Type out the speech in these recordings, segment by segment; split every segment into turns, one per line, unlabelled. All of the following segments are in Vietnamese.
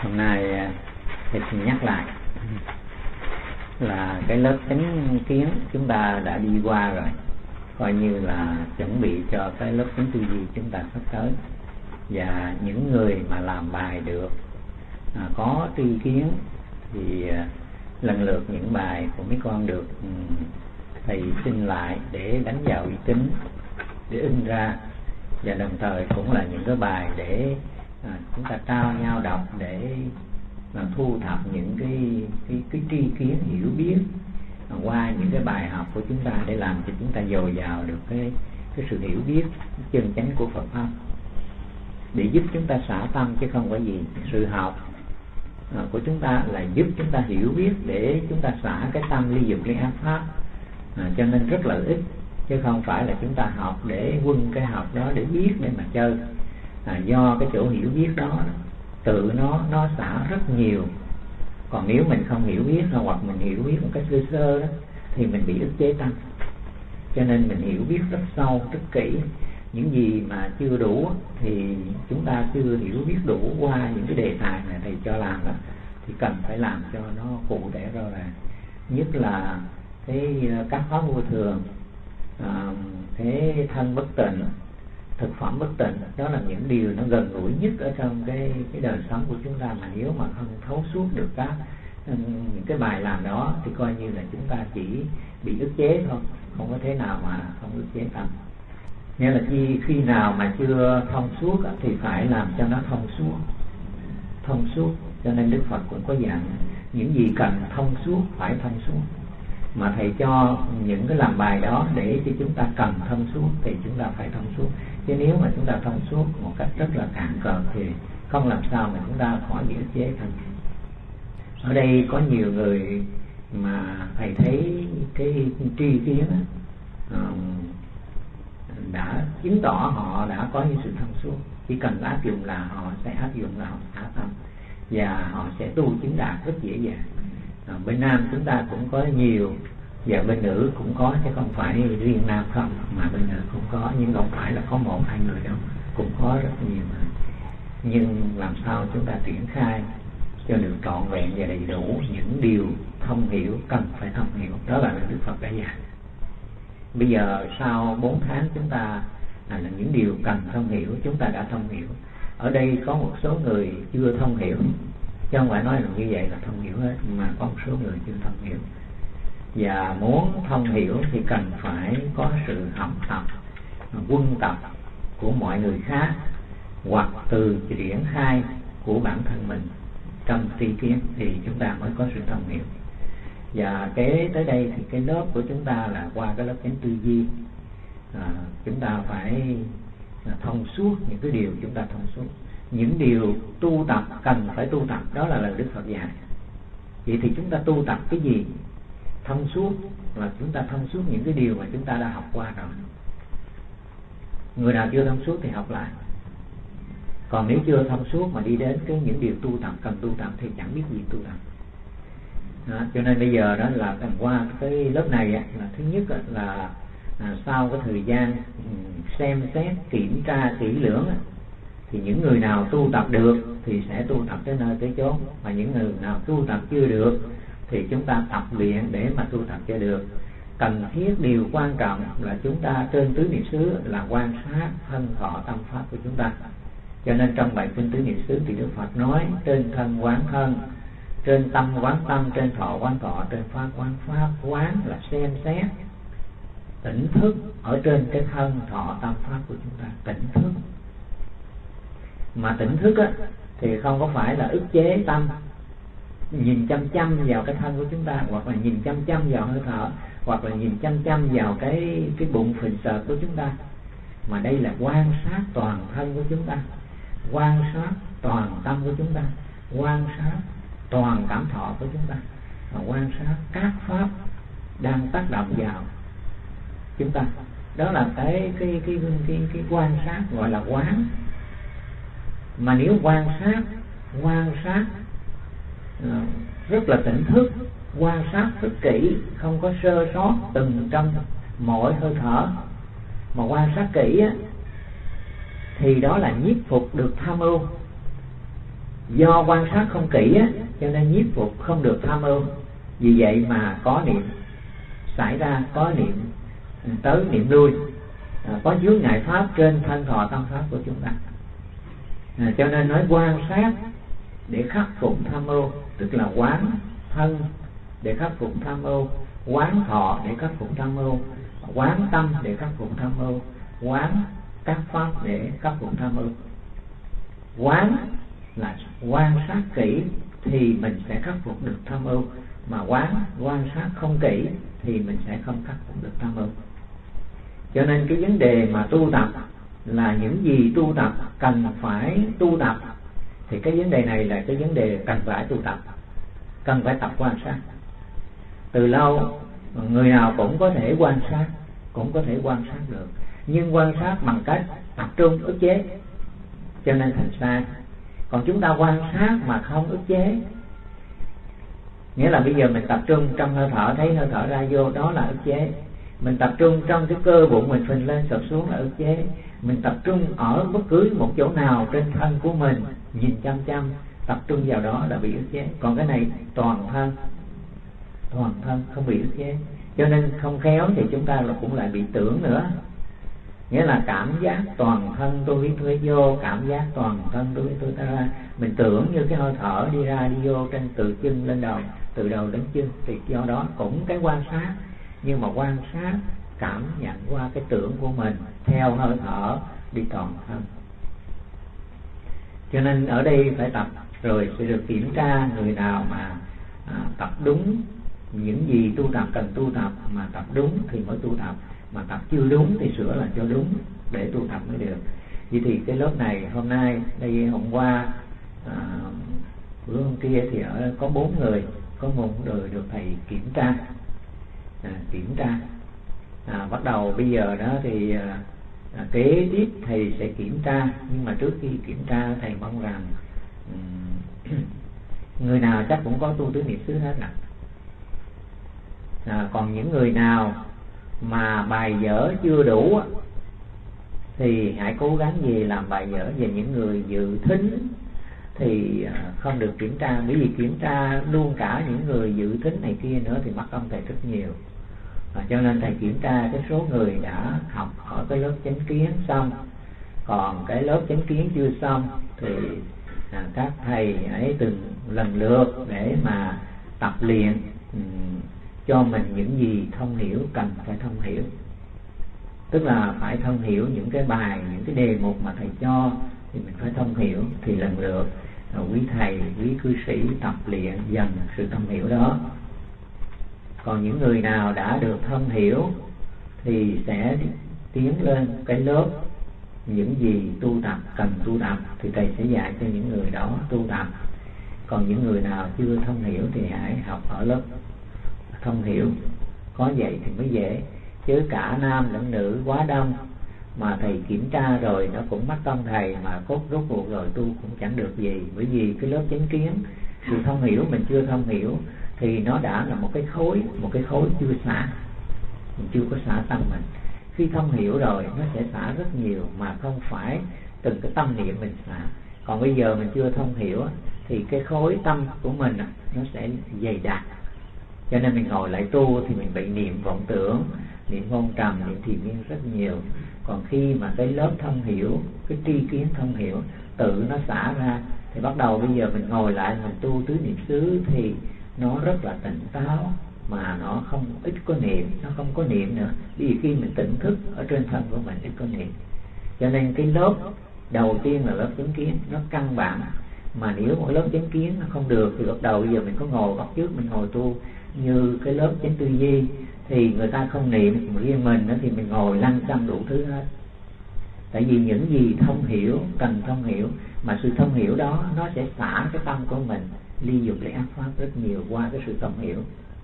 Hôm nay thầy xin nhắc lại là cái lớp chánh kiến chúng ta đã đi qua rồi, coi như là chuẩn bị cho cái lớp chánh tư duy chúng ta sắp tới. Và những người mà làm bài được có tri kiến thì lần lượt những bài của mấy con được thầy xin lại để đánh vào uy tín, để in ra, và đồng thời cũng là những cái bài để chúng ta trao nhau đọc để thu thập những cái tri kiến hiểu biết qua những cái bài học của chúng ta, để làm cho chúng ta dồi dào được cái sự hiểu biết chân chánh của Phật pháp, để giúp chúng ta xả tâm, chứ không có gì. Sự học của chúng ta là giúp chúng ta hiểu biết để chúng ta xả cái tâm ly dục ly ác pháp, cho nên rất lợi ích, chứ không phải là chúng ta học để quân cái học đó để biết để mà chơi. Do cái chỗ hiểu biết đó tự nó xả rất nhiều. Còn nếu mình không hiểu biết, hoặc mình hiểu biết một cách sơ sơ đó, thì mình bị ức chế tâm. Cho nên mình hiểu biết rất sâu, rất kỹ. Những gì mà chưa đủ thì chúng ta chưa hiểu biết đủ qua những cái đề tài này thầy cho làm đó, thì cần phải làm cho nó cụ thể rõ ràng. Nhất là các pháp vô thường, cái thân bất tịnh, thực phẩm bất tịnh, đó là những điều nó gần gũi nhất ở trong cái đời sống của chúng ta. Mà nếu mà không thấu suốt được những cái bài làm đó thì coi như là chúng ta chỉ bị ức chế thôi, không có thế nào mà không ức chế tâm. Nghĩa là khi nào mà chưa thông suốt thì phải làm cho nó thông suốt. Cho nên Đức Phật cũng có dặn những gì cần thông suốt phải thông suốt. Mà thầy cho những cái làm bài đó để cho chúng ta cần thông suốt thì chúng ta phải thông suốt. Chứ nếu mà chúng ta thông suốt một cách rất là cạn cợt thì không làm sao mà chúng ta khỏi bị ức chế thành. Ở đây có nhiều người mà thầy thấy cái tri kiến đã chứng tỏ họ đã có những sự thông suốt. Chỉ cần áp dụng là họ sẽ áp dụng, là họ xả tâm, và họ sẽ tu chứng đạt rất dễ dàng. Bên nam chúng ta cũng có nhiều, và bên nữ cũng có, chứ không phải riêng nam không, mà bên nữ cũng có, nhưng không phải là có một hai người đâu, cũng có rất nhiều người. Nhưng làm sao chúng ta triển khai cho được trọn vẹn và đầy đủ những điều thông hiểu cần phải thông hiểu, đó là Đức Phật đã dạy. Bây giờ sau 4 tháng chúng ta là những điều cần thông hiểu, chúng ta đã thông hiểu. Ở đây có một số người chưa thông hiểu, chứ không phải nói là như vậy là thông hiểu hết, mà có một số người chưa thông hiểu. Và muốn thông hiểu thì cần phải có sự học tập, quân tập của mọi người khác, hoặc từ triển khai của bản thân mình trong tri kiến, thì chúng ta mới có sự thông hiểu. Và tới đây thì cái lớp của chúng ta là qua cái lớp chánh tư duy. Chúng ta phải thông suốt những cái điều chúng ta thông suốt. Những điều tu tập cần phải tu tập, đó là lời Đức Phật dạy. Vậy thì chúng ta tu tập cái gì? Thông suốt là chúng ta thông suốt những cái điều mà chúng ta đã học qua rồi. Người nào chưa thông suốt thì học lại. Còn nếu chưa thông suốt mà đi đến những điều tu tập cần tu tập thì chẳng biết gì tu tập. Cho nên bây giờ đó là cần qua cái lớp này là thứ nhất là sau cái thời gian xem xét kiểm tra kỹ lưỡng, thì những người nào tu tập được thì sẽ tu tập tới nơi tới chốn, và những người nào tu tập chưa được thì chúng ta tập luyện để mà tu tập cho được. Cần thiết điều quan trọng là chúng ta trên tứ niệm xứ là quan sát thân thọ tâm pháp của chúng ta. Cho nên trong bài kinh tứ niệm xứ thì Đức Phật nói trên thân quán thân, trên tâm quán tâm, trên thọ quán thọ, trên pháp quán pháp. Quán là xem xét tỉnh thức ở trên cái thân thọ tâm pháp của chúng ta, tỉnh thức. Mà tỉnh thức thì không có phải là ức chế tâm, nhìn chăm chăm vào cái thân của chúng ta, hoặc là nhìn chăm chăm vào hơi thở, hoặc là nhìn chăm chăm vào cái bụng phình sợt của chúng ta. Mà đây là quan sát toàn thân của chúng ta, quan sát toàn tâm của chúng ta, quan sát toàn cảm thọ của chúng ta, và quan sát các pháp đang tác động vào chúng ta. Đó là cái quan sát gọi là quán. Mà nếu quan sát rất là tỉnh thức, quan sát rất kỹ, không có sơ sót từng trong mỗi hơi thở, mà quan sát kỹ thì đó là nhiếp phục được tham ưu. Do quan sát không kỹ á, cho nên nhiếp phục không được tham ưu. Vì vậy mà có niệm xảy ra, có niệm tới niệm lui, có chướng ngại pháp trên thân thọ tâm pháp của chúng ta. Cho nên nói quan sát để khắc phục tham ưu, tức là quán thân để khắc phục tham ưu, quán thọ để khắc phục tham ưu, quán tâm để khắc phục tham ưu, quán các pháp để khắc phục tham ưu. Quán là quan sát kỹ thì mình sẽ khắc phục được tham ưu, mà quan sát không kỹ thì mình sẽ không khắc phục được tham ưu. Cho nên cái vấn đề mà tu tập là những gì tu tập cần phải tu tập, thì cái vấn đề này là cái vấn đề cần phải tu tập, cần phải tập quan sát. Từ lâu người nào cũng có thể quan sát, cũng có thể quan sát được, nhưng quan sát bằng cách tập trung ức chế, cho nên thành sai. Còn chúng ta quan sát mà không ức chế, nghĩa là bây giờ mình tập trung trong hơi thở, thấy hơi thở ra vô, đó là ức chế. Mình tập trung trong cái cơ bụng mình phình lên sụp xuống là ức chế. Mình tập trung ở bất cứ một chỗ nào trên thân của mình, nhìn chăm chăm, tập trung vào đó là bị ức chế. Còn cái này toàn thân không bị ức chế, cho nên không khéo thì chúng ta cũng lại bị tưởng nữa. Nghĩa là cảm giác toàn thân tôi vô, cảm giác toàn thân tôi ra. Mình tưởng như cái hơi thở đi ra đi vô trên từ chân lên đầu, từ đầu đến chân, thì do đó cũng cái quan sát, nhưng mà quan sát cảm nhận qua cái tưởng của mình theo hơi thở đi toàn thân. Cho nên ở đây phải tập rồi sẽ được kiểm tra. Người nào mà tập đúng những gì tu tập cần tu tập, mà tập đúng thì mới tu tập, mà tập chưa đúng thì sửa lại cho đúng để tu tập mới được. Vậy thì cái lớp này hôm nay đây, hôm qua bữa hôm kia thì có 4 người, có một người được thầy kiểm tra, bắt đầu bây giờ đó thì kế tiếp thầy sẽ kiểm tra. Nhưng mà trước khi kiểm tra thầy mong rằng người nào chắc cũng có tu tứ niệm xứ hết ạ. Còn những người nào mà bài vở chưa đủ thì hãy cố gắng về làm bài vở. Về những người dự thính thì không được kiểm tra, bởi vì kiểm tra luôn cả những người dự thính này kia nữa thì mất công thầy rất nhiều. Cho nên thầy kiểm tra cái số người đã học ở cái lớp chánh kiến xong, còn cái lớp chánh kiến chưa xong thì các thầy ấy từng lần lượt để mà tập luyện cho mình những gì thông hiểu cần phải thông hiểu. Tức là phải thông hiểu những cái bài, những cái đề mục mà thầy cho thì mình phải thông hiểu, thì lần lượt quý thầy, quý cư sĩ tập luyện dần sự thông hiểu đó. Còn những người nào đã được thông hiểu thì sẽ tiến lên cái lớp những gì tu tập cần tu tập, thì thầy sẽ dạy cho những người đó tu tập. Còn những người nào chưa thông hiểu thì hãy học ở lớp thông hiểu, có vậy thì mới dễ. Chứ cả nam lẫn nữ quá đông, mà thầy kiểm tra rồi nó cũng mất công thầy, mà rốt cuộc rồi tu cũng chẳng được gì. Bởi vì cái lớp chánh kiến, sự thông hiểu mình chưa thông hiểu thì nó đã là một cái khối chưa xả, mình chưa có xả tâm mình. Khi thông hiểu rồi nó sẽ xả rất nhiều, mà không phải từng cái tâm niệm mình xả. Còn bây giờ mình chưa thông hiểu thì cái khối tâm của mình nó sẽ dày đặc, cho nên mình ngồi lại tu thì mình bị niệm vọng tưởng, niệm ngôn trầm, niệm thiền miên rất nhiều. Còn khi mà cái lớp thông hiểu, cái tri kiến thông hiểu tự nó xả ra, thì bắt đầu bây giờ mình ngồi lại mình tu tứ niệm xứ thì nó rất là tỉnh táo, mà nó không ít có niệm, nó không có niệm nữa. Vì khi mình tỉnh thức ở trên thân của mình ít có niệm. Cho nên cái lớp đầu tiên là lớp chánh kiến, nó căn bản. Mà nếu một lớp chánh kiến nó không được thì bắt đầu bây giờ mình có ngồi bắt trước mình ngồi tu như cái lớp chánh tư duy, thì người ta không niệm, riêng mình thì mình ngồi lăn xăm đủ thứ hết. Tại vì những gì thông hiểu cần thông hiểu, mà sự thông hiểu đó nó sẽ xả cái tâm của mình ly dục để ác pháp rất nhiều qua cái sự thông hiểu.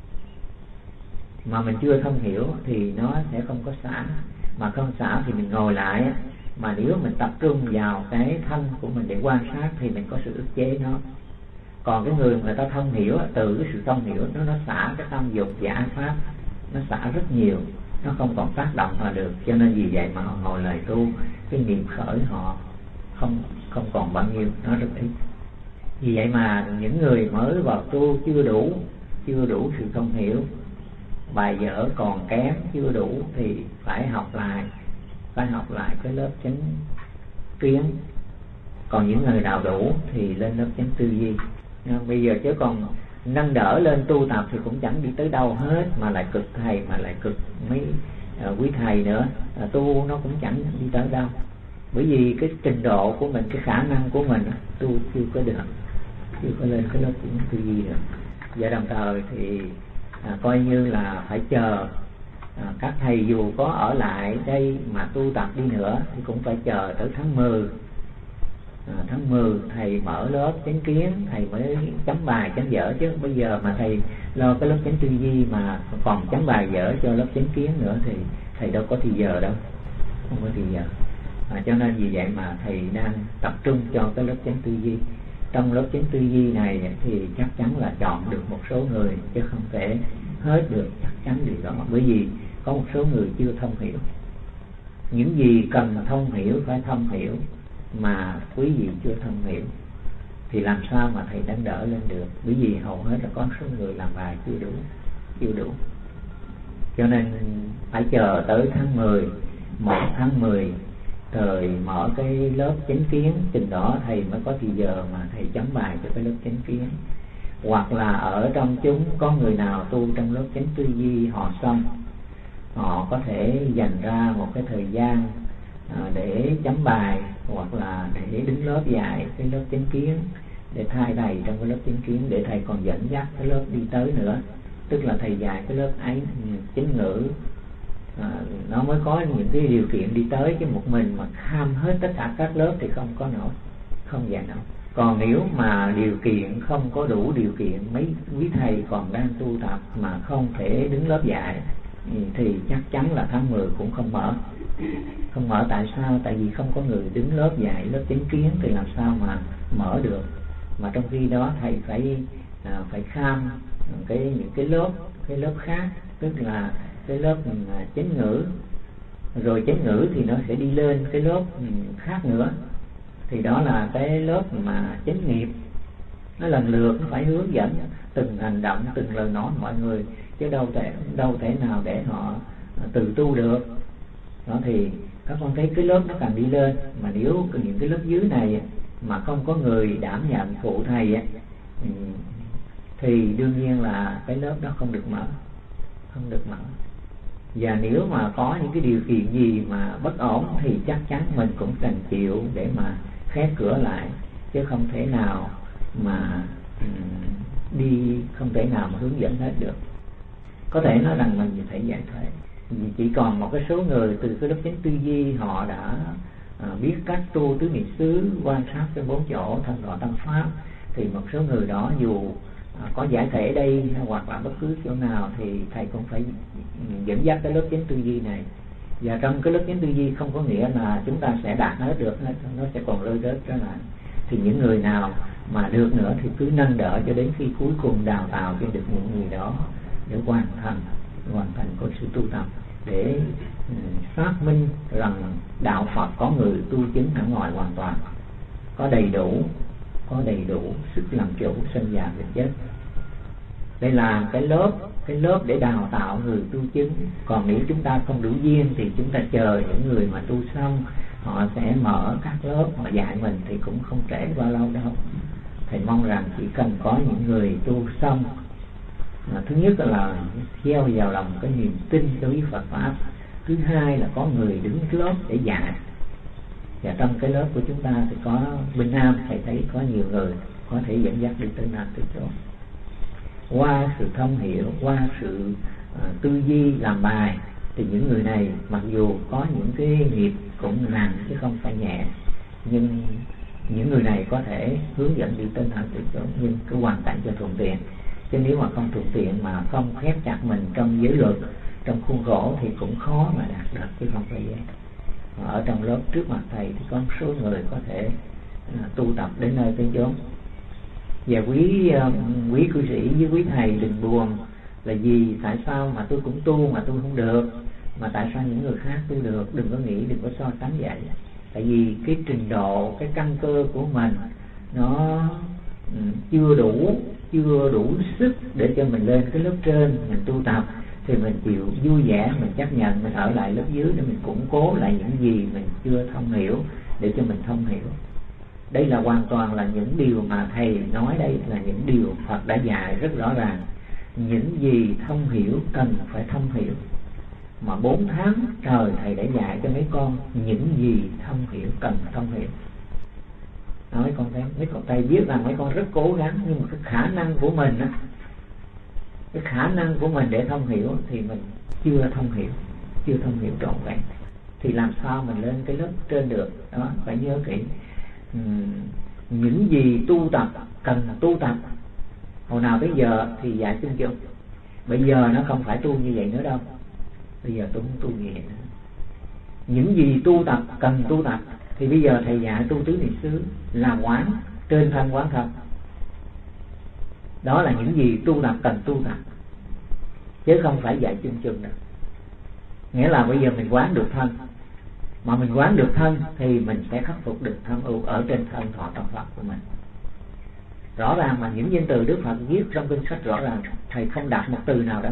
Mà mình chưa thông hiểu thì nó sẽ không có xả. Mà không xả thì mình ngồi lại, mà nếu mình tập trung vào cái thân của mình để quan sát thì mình có sự ức chế nó. Còn cái người ta thông hiểu, từ cái sự thông hiểu nó xả cái tâm dục và ác pháp, nó xả rất nhiều, nó không còn tác động mà được. Cho nên vì vậy mà họ ngồi lại tu, cái niệm khởi họ không còn bao nhiêu, nó rất ít. Vì vậy mà những người mới vào tu chưa đủ sự thông hiểu, bài vở còn kém chưa đủ thì phải học lại cái lớp chánh kiến. Còn những người nào đủ thì lên lớp chánh tư duy. Bây giờ chứ còn nâng đỡ lên tu tập thì cũng chẳng đi tới đâu hết, mà lại cực thầy, mà lại cực mấy quý thầy nữa, tu nó cũng chẳng đi tới đâu. Bởi vì cái trình độ của mình, cái khả năng của mình tu chưa có được, chưa có lên cái lớp chánh tư duy được. Và đồng thời thì coi như là phải chờ các thầy dù có ở lại đây mà tu tập đi nữa thì cũng phải chờ tới tháng 10. Tháng 10 thầy mở lớp chánh kiến, thầy mới chấm bài chấm vở, chứ bây giờ mà thầy lo cái lớp chánh tư duy mà còn chấm bài vở cho lớp chánh kiến nữa thì thầy đâu có thì giờ đâu, không có thì giờ. Cho nên vì vậy mà thầy đang tập trung cho cái lớp chánh tư duy. Trong lớp chánh tư duy này thì chắc chắn là chọn được một số người, chứ không thể hết được, chắc chắn điều đó. Bởi vì có một số người chưa thông hiểu. Những gì cần thông hiểu phải thông hiểu, mà quý vị chưa thông hiểu thì làm sao mà thầy đánh đỡ lên được. Bởi vì hầu hết là có số người làm bài chưa đủ. Cho nên phải chờ tới tháng 10, 1 tháng 10 thời mở cái lớp chánh kiến, chừng đó thầy mới có thì giờ mà thầy chấm bài cho cái lớp chánh kiến. Hoặc là ở trong chúng có người nào tu trong lớp chánh tư duy họ xong, họ có thể dành ra một cái thời gian để chấm bài, hoặc là để đứng lớp dạy cái lớp chánh kiến, để thay thầy trong cái lớp chánh kiến, để thầy còn dẫn dắt cái lớp đi tới nữa. Tức là thầy dạy cái lớp ấy chánh ngữ, nó mới có những cái điều kiện đi tới, chứ một mình mà kham hết tất cả các lớp thì không có nổi, không dạy nổi. Còn nếu mà điều kiện không có đủ điều kiện, mấy quý thầy còn đang tu tập mà không thể đứng lớp dạy thì chắc chắn là tháng 10 cũng không mở. Không mở tại sao? Tại vì không có người đứng lớp dạy lớp chánh kiến thì làm sao mà mở được. Mà trong khi đó thầy phải kham những cái lớp khác, tức là cái lớp chánh ngữ, rồi chánh ngữ thì nó sẽ đi lên cái lớp khác nữa, thì đó là cái lớp mà chánh nghiệp. Nó lần lượt nó phải hướng dẫn từng hành động, từng lời nói mọi người, chứ đâu thể nào để họ tự tu được. Đó thì các con thấy cái lớp nó càng đi lên, mà nếu những cái lớp dưới này mà không có người đảm nhận phụ thầy thì đương nhiên là cái lớp đó không được mở. Và nếu mà có những cái điều kiện gì mà bất ổn thì chắc chắn mình cũng cần chịu để mà khép cửa lại, chứ không thể nào mà không thể nào mà hướng dẫn hết được. Có thể nói rằng mình phải giải thoát. Chỉ còn một cái số người từ cái lớp chánh tư duy họ đã biết cách tu tứ niệm xứ, quan sát cái 4 chỗ thân thọ tâm pháp, thì một số người đó dù có giải thể đây hoặc là bất cứ chỗ nào thì thầy cũng phải dẫn dắt cái lớp chánh tư duy này. Và trong cái lớp chánh tư duy không có nghĩa là chúng ta sẽ đạt hết được, nó sẽ còn rơi rớt trở lại. Thì những người nào mà được nữa thì cứ nâng đỡ cho đến khi cuối cùng đào tạo cho được những người đó để hoàn thành có sự tu tập, để xác minh rằng đạo Phật có người tu chứng ở ngoài hoàn toàn, có đầy đủ sức làm chủ sinh già bệnh chết. Đây là cái lớp để đào tạo người tu chứng. Còn nếu chúng ta không đủ duyên thì chúng ta chờ những người mà tu xong họ sẽ mở các lớp họ dạy mình thì cũng không trễ bao lâu đâu. Thầy mong rằng chỉ cần có những người tu xong, thứ nhất là gieo vào lòng cái niềm tin đối với Phật pháp, thứ hai là có người đứng lớp để dạy. Và trong cái lớp của chúng ta thì có bên Nam, thầy thấy có nhiều người có thể dẫn dắt đi tới Nam tới chỗ. Qua sự thông hiểu, qua sự tư duy làm bài thì những người này mặc dù có những cái nghiệp cũng nặng chứ không phải nhẹ, nhưng những người này có thể hướng dẫn đi tới Nam tới chỗ, nhưng cứ hoàn cảnh cho thuận tiện. Chứ nếu mà không thuận tiện mà không khép chặt mình trong giới luật, trong khuôn khổ thì cũng khó mà đạt được, chứ không phải dễ. Ở trong lớp trước mặt thầy thì có một số người có thể tu tập đến nơi tới chốn. Và quý cư sĩ với quý thầy đừng buồn là vì tại sao mà tôi cũng tu mà tôi không được, mà tại sao những người khác tu được. Đừng có nghĩ, đừng có so sánh vậy. Tại vì cái trình độ, cái căn cơ của mình nó chưa đủ sức để cho mình lên cái lớp trên mình tu tập, thì mình chịu vui vẻ, mình chấp nhận, mình ở lại lớp dưới để mình củng cố lại những gì mình chưa thông hiểu, để cho mình thông hiểu. Đây là hoàn toàn là những điều mà thầy nói, đây là những điều Phật đã dạy rất rõ ràng. Những gì thông hiểu cần phải thông hiểu. Mà 4 tháng trời thầy đã dạy cho mấy con những gì thông hiểu cần thông hiểu. Mấy con thấy, mấy con thầy biết rằng mấy con rất cố gắng, nhưng mà cái khả năng của mình á, cái khả năng của mình để thông hiểu thì mình chưa thông hiểu trọn vẹn. Thì làm sao mình lên cái lớp trên được đó? Phải nhớ kỹ. Những gì tu tập cần tu tập. Hồi nào tới giờ thì dạy chung chung. Bây giờ nó không phải tu như vậy nữa đâu. Bây giờ tôi không tu như vậy nữa. Những gì tu tập cần tu tập, thì bây giờ thầy dạy tu tứ niệm xứ là quán trên thân quán thân. Đó là những gì tu tập cần tu tập, chứ không phải dạy chung chung đâu. Nghĩa là bây giờ mình quán được thân, mà mình quán được thân thì mình sẽ khắc phục được tham ưu ở trên thân thọ tâm pháp của mình. Rõ ràng mà những danh từ Đức Phật viết trong kinh sách rõ ràng, thầy không đặt một từ nào đó.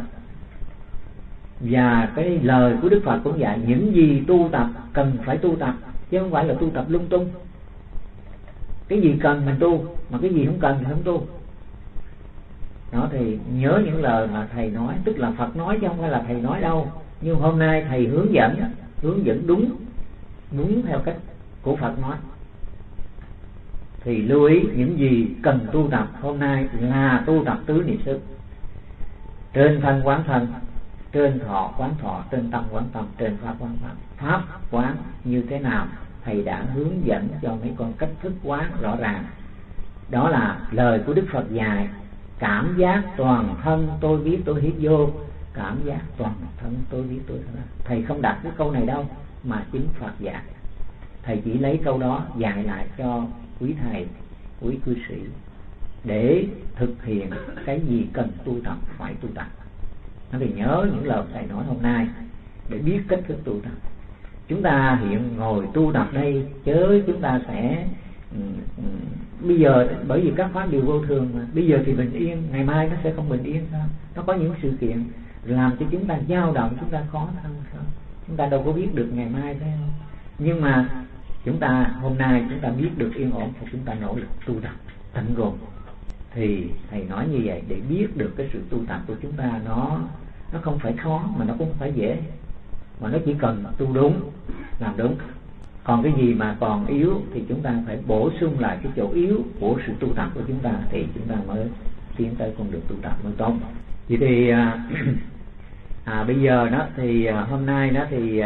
Và cái lời của Đức Phật cũng dạy những gì tu tập cần phải tu tập, chứ không phải là tu tập lung tung. Cái gì cần mình tu, mà cái gì không cần thì không tu. Đó, thì nhớ những lời mà thầy nói, tức là Phật nói chứ không phải là thầy nói đâu. Nhưng hôm nay thầy hướng dẫn đúng theo cách của Phật nói. Thì lưu ý những gì cần tu tập hôm nay là tu tập tứ niệm xứ. Trên thân quán thân, trên thọ quán thọ, trên tâm quán tâm, trên pháp quán pháp. Pháp quán như thế nào thầy đã hướng dẫn cho mấy con cách thức quán rõ ràng. Đó là lời của Đức Phật dạy. Cảm giác toàn thân tôi biết tôi hít vô, cảm giác toàn thân tôi biết tôi thở ra. Thầy không đặt cái câu này đâu, mà chính Phật dạy. Thầy chỉ lấy câu đó dạy lại cho quý thầy, quý cư sĩ để thực hiện cái gì cần tu tập phải tu tập. Nó thì nhớ những lời thầy nói hôm nay để biết cách thức tu tập. Chúng ta hiện ngồi tu tập đây, chớ chúng ta sẽ bây giờ, bởi vì các pháp đều vô thường mà. Bây giờ thì bình yên, ngày mai nó sẽ không bình yên sao? Nó có những sự kiện làm cho chúng ta dao động, chúng ta khó khăn sao? Chúng ta đâu có biết được ngày mai phải không? Nhưng mà chúng ta hôm nay chúng ta biết được yên ổn thì chúng ta nỗ lực tu tập tận cùng. Thì thầy nói như vậy để biết được cái sự tu tập của chúng ta nó không phải khó, mà nó cũng không phải dễ, mà nó chỉ cần tu đúng, làm đúng. Còn cái gì mà còn yếu thì chúng ta phải bổ sung lại cái chỗ yếu của sự tu tập của chúng ta, thì chúng ta mới tiến tới con đường tu tập mới tốt. Vậy thì bây giờ đó thì hôm nay đó thì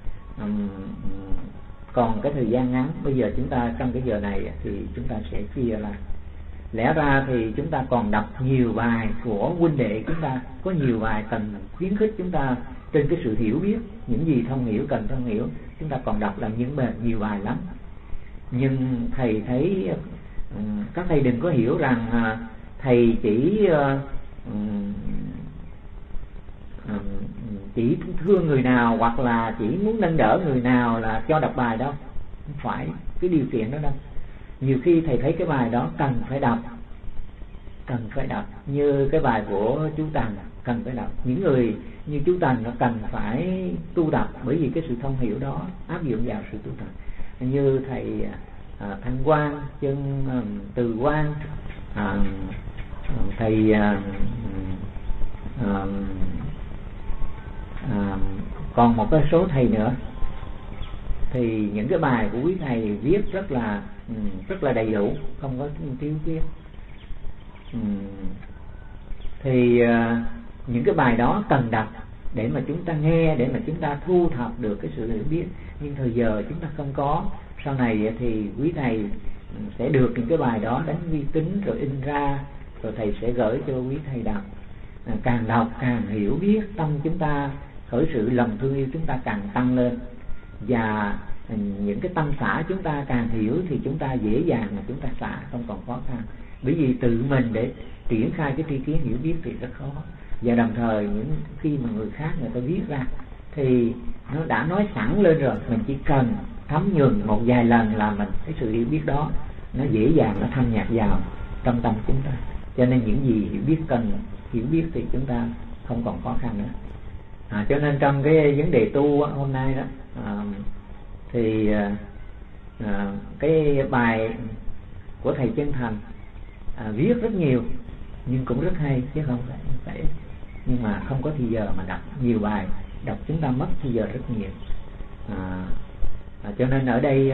còn cái thời gian ngắn. Bây giờ chúng ta trong cái giờ này thì chúng ta sẽ chia là, lẽ ra thì chúng ta còn đọc nhiều bài của huynh đệ chúng ta, có nhiều bài cần khuyến khích chúng ta trên cái sự hiểu biết, những gì thông hiểu cần thông hiểu, chúng ta còn đọc là những nhiều bài lắm. Nhưng thầy thấy các thầy đừng có hiểu rằng thầy chỉ thương người nào hoặc là chỉ muốn nâng đỡ người nào là cho đọc bài đâu, không phải cái điều kiện đó đâu. Nhiều khi thầy thấy cái bài đó cần phải đọc, như cái bài của chú Tần cần phải đọc. Những người như chú Tần nó cần phải tu tập, bởi vì cái sự thông hiểu đó áp dụng vào sự tu tập. Như thầy Thanh Quang, chân Từ Quang, thầy còn một cái số thầy nữa, thì những cái bài của quý thầy viết rất là đầy đủ, không có thiếu viết. Thì những cái bài đó cần đọc để mà chúng ta nghe, để mà chúng ta thu thập được cái sự hiểu biết. Nhưng thời giờ chúng ta không có. Sau này thì quý thầy sẽ được những cái bài đó đánh vi tính rồi in ra, rồi thầy sẽ gửi cho quý thầy đọc. Càng đọc càng hiểu biết, tâm chúng ta khởi sự lòng thương yêu chúng ta càng tăng lên, và những cái tâm xả chúng ta càng hiểu thì chúng ta dễ dàng mà chúng ta xả, không còn khó khăn. Bởi vì tự mình để triển khai cái tri kiến hiểu biết thì rất khó. Và đồng thời những khi mà người khác người ta viết ra thì nó đã nói sẵn lên rồi, mình chỉ cần thấm nhuần một vài lần là mình cái sự hiểu biết đó nó dễ dàng nó thâm nhập vào trong tâm chúng ta. Cho nên những gì hiểu biết thì chúng ta không còn khó khăn nữa. Cho nên trong cái vấn đề tu hôm nay đó, thì cái bài của thầy Chân Thành viết rất nhiều nhưng cũng rất hay, chứ không phải nhưng mà không có thì giờ mà đọc nhiều bài, đọc chúng ta mất thì giờ rất nhiều. Cho nên ở đây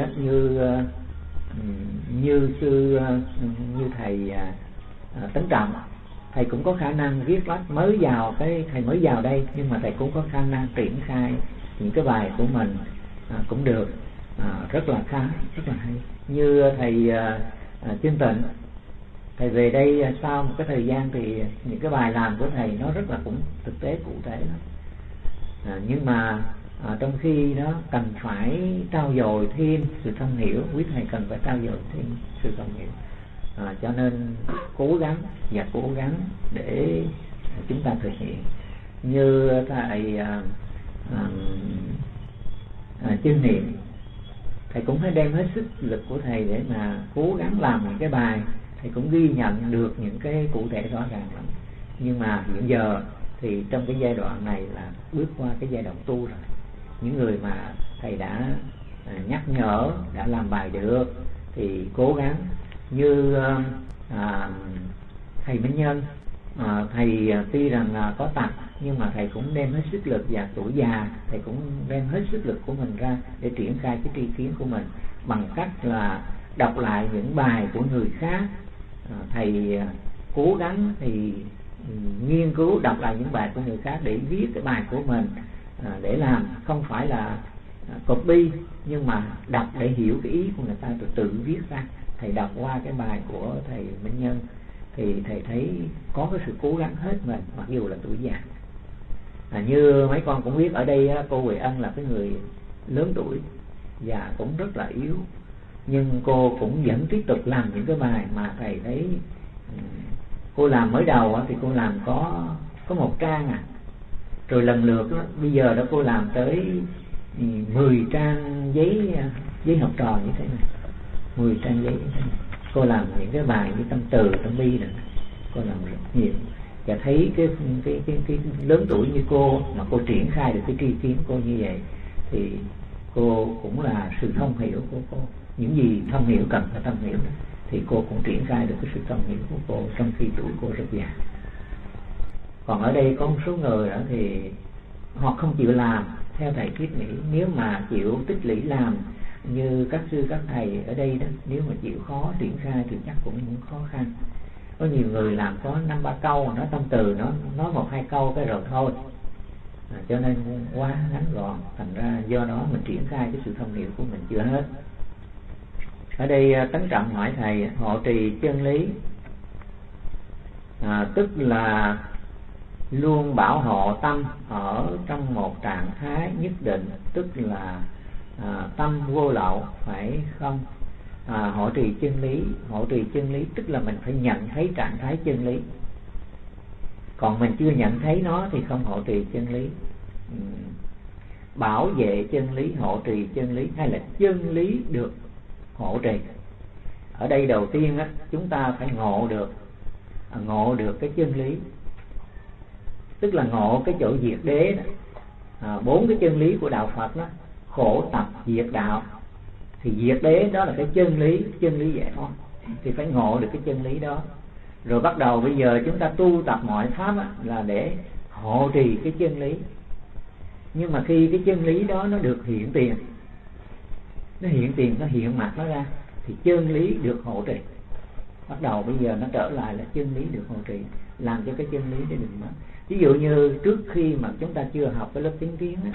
như thầy Tấn Trọng, thầy cũng có khả năng viết lách, thầy mới vào đây nhưng mà thầy cũng có khả năng triển khai những cái bài của mình cũng được, rất là khá, rất là hay. Như thầy Chân Tịnh, thầy về đây sau một cái thời gian thì những cái bài làm của thầy nó rất là cũng thực tế, cụ thể lắm. Nhưng mà trong khi đó cần phải trau dồi thêm sự thông hiểu, quý thầy cần phải trau dồi thêm sự thông hiểu. Cho nên cố gắng để chúng ta thực hiện. Như thầy Chân Niệm, thầy cũng phải đem hết sức lực của thầy để mà cố gắng làm những cái bài. Thầy cũng ghi nhận được những cái cụ thể rõ ràng lắm. Nhưng mà hiện giờ thì trong cái giai đoạn này là bước qua cái giai đoạn tu rồi. Những người mà thầy đã nhắc nhở, đã làm bài được thì cố gắng. Như thầy Minh Nhân, thầy tuy rằng có tật nhưng mà thầy cũng đem hết sức lực, và tuổi già thầy cũng đem hết sức lực của mình ra để triển khai cái tri kiến của mình bằng cách là đọc lại những bài của người khác. Thầy cố gắng thì nghiên cứu đọc lại những bài của người khác để viết cái bài của mình, để làm không phải là copy nhưng mà đọc để hiểu cái ý của người ta rồi tự viết ra. Thầy đọc qua cái bài của thầy Minh Nhân thì thầy thấy có cái sự cố gắng hết mình mặc dù là tuổi già. Như mấy con cũng biết ở đây cô Huệ Ân là cái người lớn tuổi và cũng rất là yếu, nhưng cô cũng vẫn tiếp tục làm những cái bài mà thầy thấy. Cô làm mới đầu thì cô làm có 1 trang rồi lần lượt đó, bây giờ đó cô làm tới 10 trang giấy học trò như thế này, 10 trang giấy như thế này. Cô làm những cái bài như tâm từ, tâm bi này, cô làm rất nhiều. Và thấy cái lớn tuổi như cô mà cô triển khai được cái tri kiến cô như vậy thì cô cũng là sự thông hiểu của cô. Những gì thông hiểu cần phải thông hiểu đó, thì cô cũng triển khai được cái sự thông hiểu của cô trong khi tuổi cô rất già. Còn ở đây có một số người đó thì họ không chịu làm theo thầy Thiết nghĩ. Nếu mà chịu tích lũy làm như các sư các thầy ở đây đó, nếu mà chịu khó triển khai thì chắc cũng khó khăn. Có nhiều người làm có 5-3 câu, nói tâm từ, nó nói 1-2 câu cái rồi thôi, cho nên quá ngắn gọn. Thành ra do đó mình triển khai cái sự thông hiểu của mình chưa hết. Ở đây Tấn Trọng hỏi thầy, hộ trì chân lý tức là luôn bảo hộ tâm ở trong một trạng thái nhất định, tức là tâm vô lậu, phải không? Hộ trì chân lý tức là mình phải nhận thấy trạng thái chân lý, còn mình chưa nhận thấy nó thì không hộ trì chân lý. Bảo vệ chân lý, hộ trì chân lý, hay là chân lý được hộ trì. Ở đây đầu tiên á, chúng ta phải ngộ được cái chân lý, tức là ngộ cái chỗ diệt đế đó. 4 cái chân lý của đạo Phật đó: khổ tập diệt đạo. Thì diệt đế đó là cái chân lý giải thoát, thì phải ngộ được cái chân lý đó. Rồi bắt đầu bây giờ chúng ta tu tập mọi pháp á, là để hộ trì cái chân lý. Nhưng mà khi cái chân lý đó nó được hiện tiền, nó hiện mặt nó ra, thì chân lý được hộ trì. Bắt đầu bây giờ nó trở lại là chân lý được hộ trì, làm cho cái chân lý để đừng mất. Ví dụ như trước khi mà chúng ta chưa học cái lớp chứng kiến á,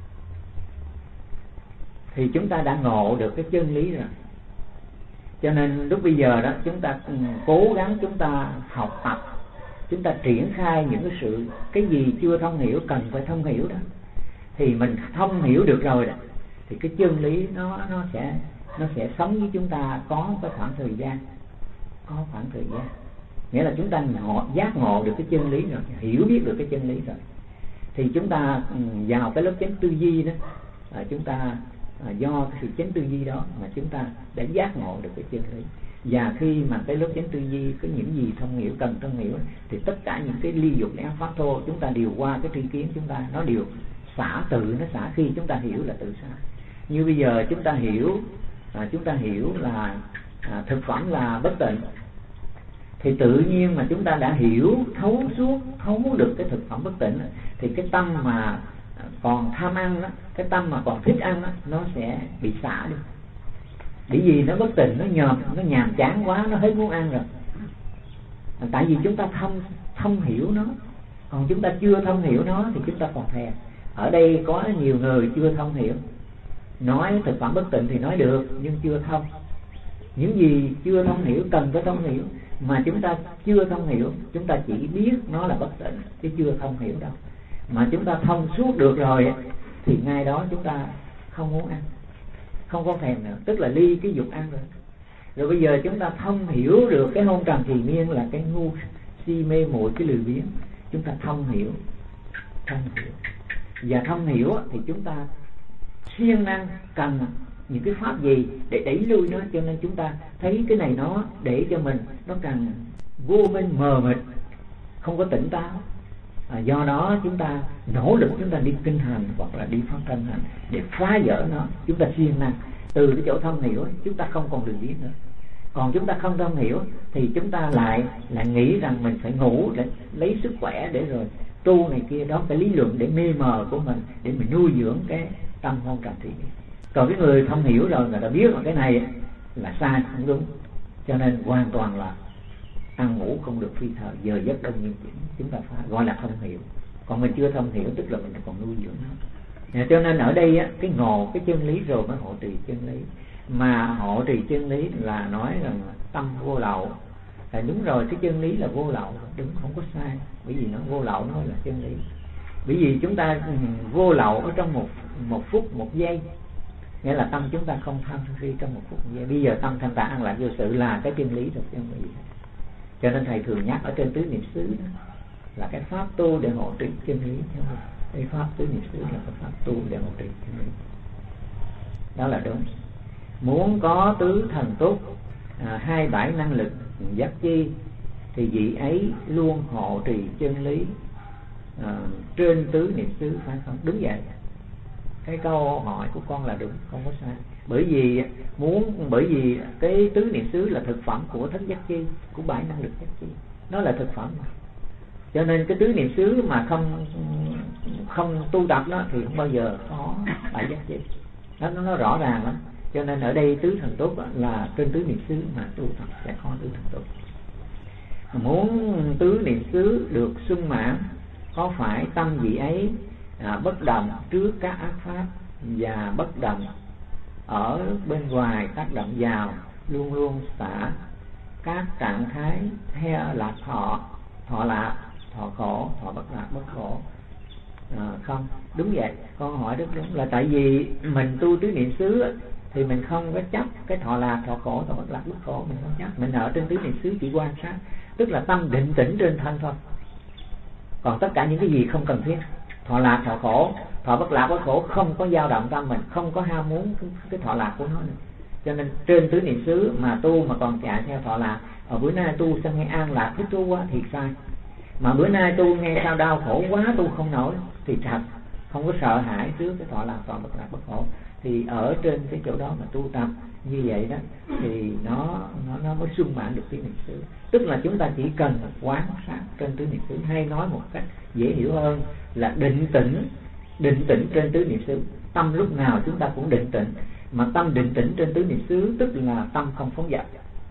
thì chúng ta đã ngộ được cái chân lý rồi. Cho nên lúc bây giờ đó chúng ta cố gắng, chúng ta học tập, chúng ta triển khai những cái gì chưa thông hiểu cần phải thông hiểu đó, thì mình thông hiểu được rồi đó, thì cái chân lý nó sẽ sống với chúng ta có cái khoảng thời gian, nghĩa là chúng ta giác ngộ được cái chân lý rồi, hiểu biết được cái chân lý rồi, thì chúng ta vào cái lớp chánh tư duy đó, chúng ta do cái sự chánh tư duy đó mà chúng ta đã giác ngộ được cái chân lý. Và khi mà cái lớp chánh tư duy có những gì thông hiểu cần thông hiểu thì tất cả những cái ly dục để pháp thô chúng ta điều qua cái tri kiến chúng ta, nó đều xả tự, nó xả khi chúng ta hiểu là tự xả. Như bây giờ chúng ta hiểu là thực phẩm là bất tịnh, thì tự nhiên mà chúng ta đã hiểu thấu suốt, thấu được cái thực phẩm bất tịnh, thì cái tâm mà còn tham ăn đó, cái tâm mà còn thích ăn đó, nó sẽ bị xả đi. Bởi vì nó bất tịnh, nó nhàm chán quá, nó hết muốn ăn rồi. Tại vì chúng ta thông hiểu nó. Còn chúng ta chưa thông hiểu nó thì chúng ta còn thèm. Ở đây có nhiều người chưa thông hiểu. Nói thực phẩm bất tịnh thì nói được, nhưng chưa thông. Những gì chưa thông hiểu cần phải thông hiểu. Mà chúng ta chưa thông hiểu, chúng ta chỉ biết nó là bất tịnh, chứ chưa thông hiểu đâu. Mà chúng ta thông suốt được rồi thì ngay đó chúng ta không muốn ăn, không có thèm nữa, tức là ly cái dục ăn rồi. Rồi bây giờ chúng ta thông hiểu được cái hôn trầm trì miên là cái ngu si mê muội, cái lười biếng. Chúng ta thông hiểu. Và thông hiểu thì chúng ta siêng năng cần những cái pháp gì để đẩy lui nó. Cho nên chúng ta thấy cái này nó để cho mình nó càng vô minh mờ mịt, không có tỉnh táo. Do đó chúng ta nỗ lực, chúng ta đi kinh hành hoặc là đi pháp thân hành để phá vỡ nó. Chúng ta siêng năng từ cái chỗ thông hiểu, chúng ta không còn lười biếng nữa. Còn chúng ta không thông hiểu thì chúng ta lại nghĩ rằng mình phải ngủ để lấy sức khỏe để rồi tu này kia. Đó cái lý luận để mê mờ của mình, để mình nuôi dưỡng cái tâm hôn trầm trì miên. Còn cái người thông hiểu rồi, người ta biết là cái này là sai, không đúng, cho nên hoàn toàn là ăn ngủ không được phi thời, giờ giấc đông nhiên chuyển, chúng ta phải gọi là thông hiểu. Còn mình chưa thông hiểu tức là mình còn nuôi dưỡng nó. Cho nên ở đây cái ngộ cái chân lý rồi mới hộ trì chân lý. Mà hộ trì chân lý là nói rằng tâm vô lậu. Thì đúng rồi, cái chân lý là vô lậu, đúng, không có sai. Bởi vì nó vô lậu, nó là chân lý. Bởi vì chúng ta vô lậu ở trong một phút, một giây, nghĩa là tâm chúng ta không tham phi trong một phút một giây. Bây giờ tâm thanh tạng an lạc vô sự là cái chân lý rồi, chứ không phải gì. Cho nên thầy thường nhắc ở trên tứ niệm xứ đó là cái pháp tu để hộ trì chân lý. Cái pháp tứ niệm xứ là cái pháp tu để hộ trì chân lý. Đó là đúng. Muốn có tứ thần túc, 27 năng lực giác chi, thì vị ấy luôn hộ trì chân lý trên tứ niệm xứ, phải không? Đúng vậy. Cái câu hỏi của con là đúng, không có sai. Bởi vì cái tứ niệm xứ là thực phẩm của thất giác chi, của 7 năng lực giác chi, nó là thực phẩm mà. Cho nên cái tứ niệm xứ mà không tu tập nó thì không bao giờ có 7 giác chi. Nó rõ ràng lắm. Cho nên ở đây tứ thần túc là trên tứ niệm xứ mà tu tập sẽ có tứ thần túc. Muốn tứ niệm xứ được sung mãn, có phải tâm vị ấy bất động trước các ác pháp và bất động ở bên ngoài tác động vào, luôn luôn xả các trạng thái theo lạc thọ, thọ lạc, thọ khổ, thọ bất lạc, bất khổ. Không, đúng vậy. Con hỏi rất đúng, là tại vì mình tu tứ niệm xứ thì mình không có chấp cái thọ lạc, thọ khổ, thọ bất lạc, bất khổ, mình không chấp. Mình ở trên tứ niệm xứ chỉ quan sát, tức là tâm định tĩnh trên thân thôi. Còn tất cả những cái gì không cần thiết, thọ lạc, thọ khổ, thọ bất lạc, bất khổ không có dao động tâm mình, không có ham muốn cái thọ lạc của nó nữa. Cho nên trên tứ niệm xứ mà tu mà còn chạy theo thọ lạc, ở bữa nay tu sao nghe an lạc thích thú quá thì sai. Mà bữa nay tu nghe sao đau khổ quá tu không nổi thì thật, không có sợ hãi trước cái thọ lạc, thọ bất lạc, bất khổ. Thì ở trên cái chỗ đó mà tu tập như vậy đó thì nó mới sung mãn được tứ niệm xứ. Tức là chúng ta chỉ cần quán sát trên tứ niệm xứ, hay nói một cách dễ hiểu hơn là định tĩnh trên tứ niệm xứ. Tâm lúc nào chúng ta cũng định tĩnh, mà tâm định tĩnh trên tứ niệm xứ tức là tâm không phóng dật.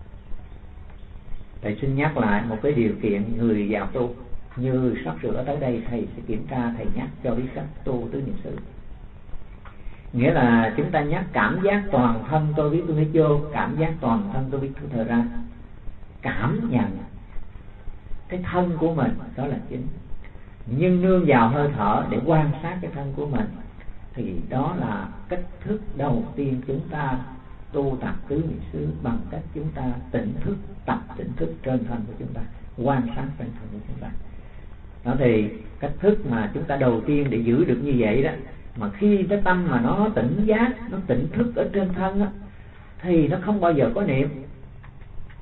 Thầy xin nhắc lại một cái điều kiện người vào tu, như sắp sửa tới đây thầy sẽ kiểm tra, thầy nhắc cho biết cách tu tứ niệm xứ. Nghĩa là chúng ta nhắc cảm giác toàn thân tôi biết tôi thấy vô, cảm giác toàn thân tôi biết tôi thở ra, cảm nhận cái thân của mình, đó là chính. Nhưng nương vào hơi thở để quan sát cái thân của mình, thì đó là cách thức đầu tiên chúng ta tu tập tứ niệm xứ, bằng cách chúng ta tỉnh thức, tập tỉnh thức trên thân của chúng ta, quan sát trên thân của chúng ta. Đó thì cách thức mà chúng ta đầu tiên để giữ được như vậy đó. Mà khi cái tâm mà nó tỉnh giác, nó tỉnh thức ở trên thân á, thì nó không bao giờ có niệm.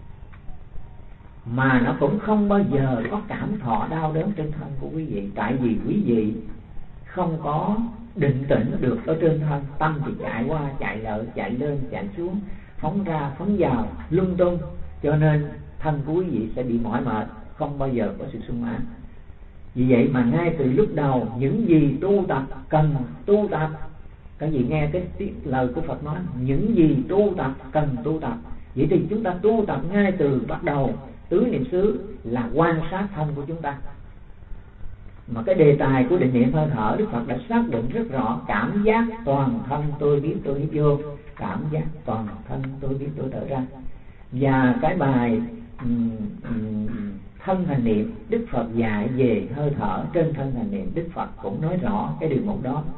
mà nó cũng không bao giờ có cảm thọ đau đớn trên thân của quý vị. Tại vì quý vị không có định tĩnh được ở trên thân, tâm thì chạy qua chạy lại, chạy lên chạy xuống, phóng ra phóng vào lung tung, cho nên thân của quý vị sẽ bị mỏi mệt, không bao giờ có sự sung mãn. Vì vậy mà ngay từ lúc đầu, những gì tu tập cần tu tập, các vị nghe cái lời của Phật nói, những gì tu tập cần tu tập. Vậy thì chúng ta tu tập ngay từ bắt đầu tứ niệm xứ là quan sát thân của chúng ta. Mà cái đề tài của định niệm hơi thở, Đức Phật đã xác định rất rõ: cảm giác toàn thân tôi biết tôi hít vô, cảm giác toàn thân tôi biết tôi thở ra. Và cái bài thân hành niệm, Đức Phật dạy về hơi thở trên thân hành niệm, Đức Phật cũng nói rõ cái điều mục đó: